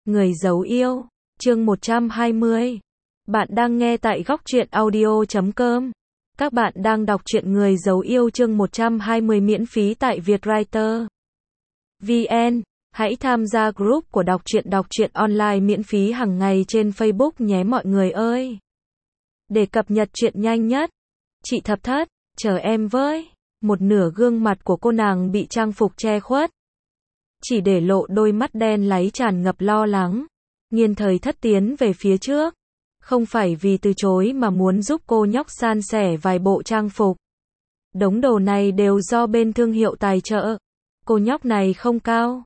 Người giấu yêu, chương 120. Bạn đang nghe tại góc truyện audio.com. Các bạn đang đọc truyện Người giấu yêu chương 120 miễn phí tại Vietwriter VN. Hãy tham gia group của đọc truyện online miễn phí hàng ngày trên Facebook nhé mọi người ơi. Để cập nhật truyện nhanh nhất. Chị Thập Thất, chờ em với. Một nửa gương mặt của cô nàng bị trang phục che khuất, chỉ để lộ đôi mắt đen láy tràn ngập lo lắng. Nghiên Thời Thất tiến về phía trước, không phải vì từ chối mà muốn giúp cô nhóc san sẻ vài bộ trang phục. Đống đồ này đều do bên thương hiệu tài trợ. Cô nhóc này không cao,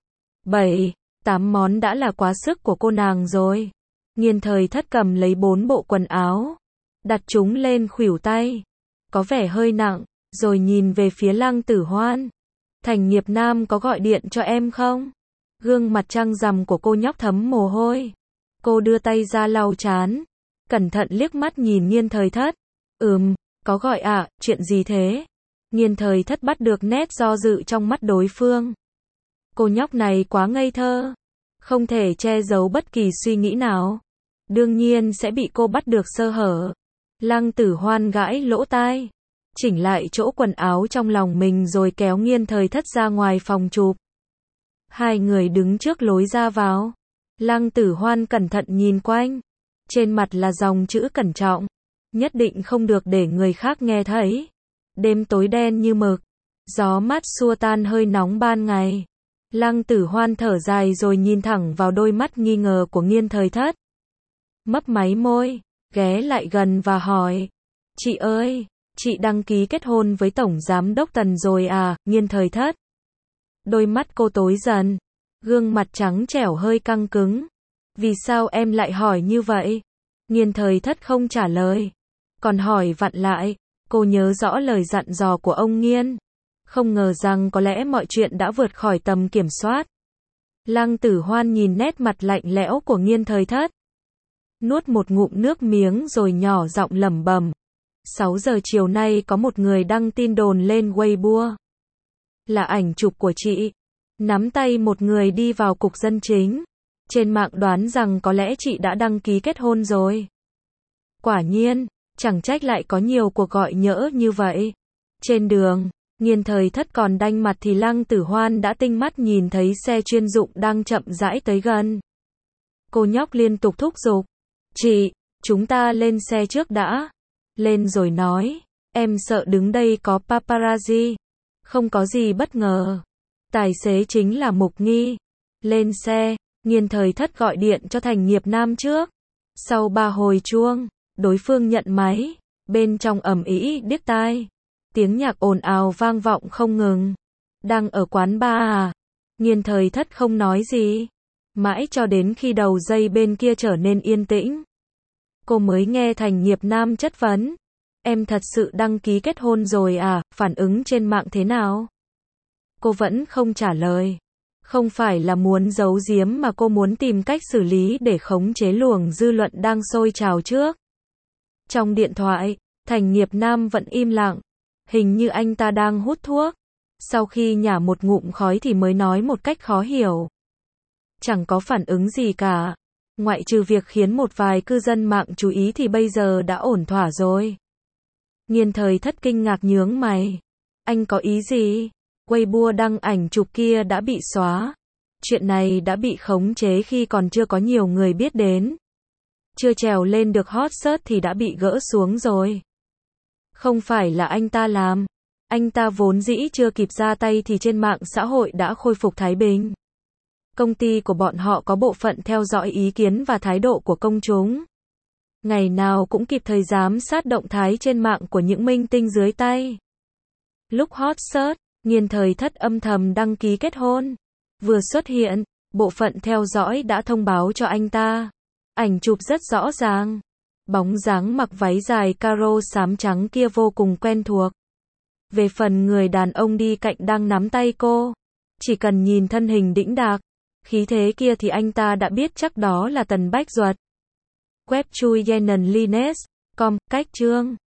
7-8 món đã là quá sức của cô nàng rồi. Nghiên Thời Thất cầm lấy 4 bộ quần áo, đặt chúng lên khuỷu tay, có vẻ hơi nặng, rồi nhìn về phía Lăng Tử Hoan. Thành Nghiệp Nam có gọi điện cho em không? Gương mặt trăng rằm của cô nhóc thấm mồ hôi. Cô đưa tay ra lau trán, cẩn thận liếc mắt nhìn Nghiên Thời Thất. Có gọi ạ, chuyện gì thế? Nghiên Thời Thất bắt được nét do dự trong mắt đối phương. Cô nhóc này quá ngây thơ, không thể che giấu bất kỳ suy nghĩ nào. Đương nhiên sẽ bị cô bắt được sơ hở. Lăng Tử Hoan gãi lỗ tai, chỉnh lại chỗ quần áo trong lòng mình rồi kéo Nghiên Thời Thất ra ngoài phòng chụp. Hai người đứng trước lối ra vào. Lăng Tử Hoan cẩn thận nhìn quanh. Trên mặt là dòng chữ cẩn trọng. Nhất định không được để người khác nghe thấy. Đêm tối đen như mực. Gió mát xua tan hơi nóng ban ngày. Lăng Tử Hoan thở dài rồi nhìn thẳng vào đôi mắt nghi ngờ của Nghiên Thời Thất. Mấp máy môi, ghé lại gần và hỏi. Chị ơi, chị đăng ký kết hôn với Tổng Giám đốc Tần rồi à? Nghiên Thời Thất. Đôi mắt cô tối dần, gương mặt trắng trẻo hơi căng cứng. Vì sao em lại hỏi như vậy? Nghiên Thời Thất không trả lời, còn hỏi vặn lại. Cô nhớ rõ lời dặn dò của ông Nghiên, không ngờ rằng có lẽ mọi chuyện đã vượt khỏi tầm kiểm soát. Lăng Tử Hoan nhìn nét mặt lạnh lẽo của Nghiên Thời Thất, nuốt một ngụm nước miếng rồi nhỏ giọng lẩm bẩm. 6 giờ chiều nay có một người đăng tin đồn lên Weibo. Là ảnh chụp của chị, nắm tay một người đi vào cục dân chính. Trên mạng đoán rằng có lẽ chị đã đăng ký kết hôn rồi. Quả nhiên, chẳng trách lại có nhiều cuộc gọi nhỡ như vậy. Trên đường, Nghiên Thời Thất còn đanh mặt thì Lăng Tử Hoan đã tinh mắt nhìn thấy xe chuyên dụng đang chậm rãi tới gần. Cô nhóc liên tục thúc giục. Chị, chúng ta lên xe trước đã. Lên rồi nói, em sợ đứng đây có paparazzi. Không có gì bất ngờ. Tài xế chính là Mục Nghi. Lên xe, Nghiên Thời Thất gọi điện cho Thành Nghiệp Nam trước. Sau 3 hồi chuông, đối phương nhận máy. Bên trong ầm ĩ điếc tai. Tiếng nhạc ồn ào vang vọng không ngừng. Đang ở quán bar à? Nghiên Thời Thất không nói gì. Mãi cho đến khi đầu dây bên kia trở nên yên tĩnh, cô mới nghe Thành Nghiệp Nam chất vấn. Em thật sự đăng ký kết hôn rồi à? Phản ứng trên mạng thế nào? Cô vẫn không trả lời. Không phải là muốn giấu giếm mà cô muốn tìm cách xử lý để khống chế luồng dư luận đang sôi trào trước. Trong điện thoại, Thành Nghiệp Nam vẫn im lặng. Hình như anh ta đang hút thuốc. Sau khi nhả một ngụm khói thì mới nói một cách khó hiểu. Chẳng có phản ứng gì cả. Ngoại trừ việc khiến một vài cư dân mạng chú ý thì bây giờ đã ổn thỏa rồi. Nghiên Thời Thất kinh ngạc nhướng mày. Anh có ý gì? Weibo đăng ảnh chụp kia đã bị xóa. Chuyện này đã bị khống chế khi còn chưa có nhiều người biết đến. Chưa trèo lên được hot search thì đã bị gỡ xuống rồi. Không phải là anh ta làm. Anh ta vốn dĩ chưa kịp ra tay thì trên mạng xã hội đã khôi phục thái bình. Công ty của bọn họ có bộ phận theo dõi ý kiến và thái độ của công chúng. Ngày nào cũng kịp thời giám sát động thái trên mạng của những minh tinh dưới tay. Lúc hot search, Nghiên Thời Thất âm thầm đăng ký kết hôn. Vừa xuất hiện, bộ phận theo dõi đã thông báo cho anh ta. Ảnh chụp rất rõ ràng. Bóng dáng mặc váy dài caro xám trắng kia vô cùng quen thuộc. Về phần người đàn ông đi cạnh đang nắm tay cô, chỉ cần nhìn thân hình đĩnh đạc, khí thế kia thì anh ta đã biết chắc đó là Tần Bách Duật. Web chui Yenon Lines, com, cách chương.